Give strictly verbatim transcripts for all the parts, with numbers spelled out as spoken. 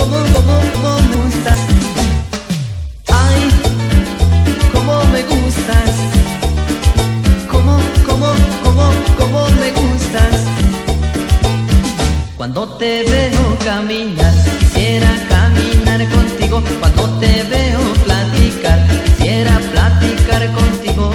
cómo, cómo, cómo me gustas. Ay, cómo me gustas. Cómo, cómo, cómo, cómo me gustas. Cuando te veo caminar, quisiera caminar contigo. Cuando te veo platicar, quisiera platicar contigo.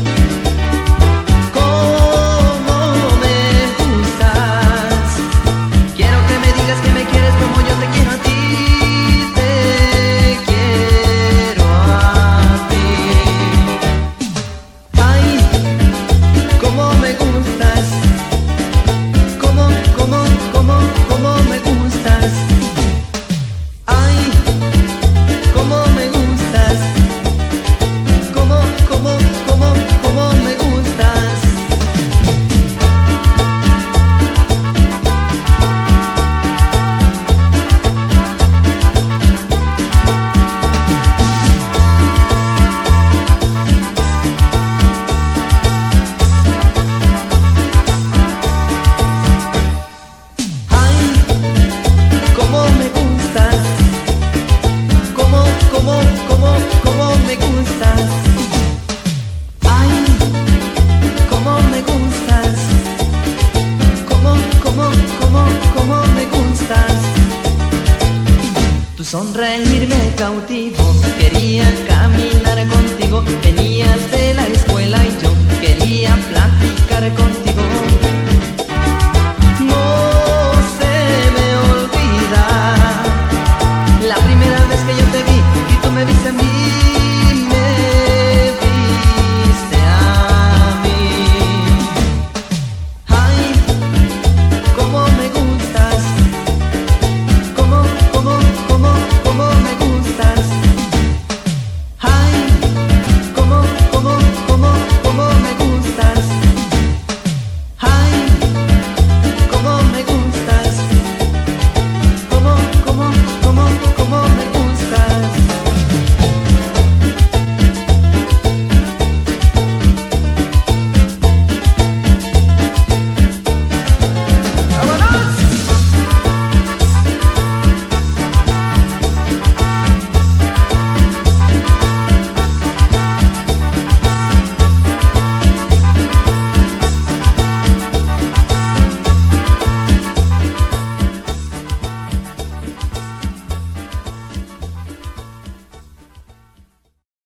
Sonreír me cautivo, quería caminar contigo. Venías de la escuela y yo quería platicar contigo.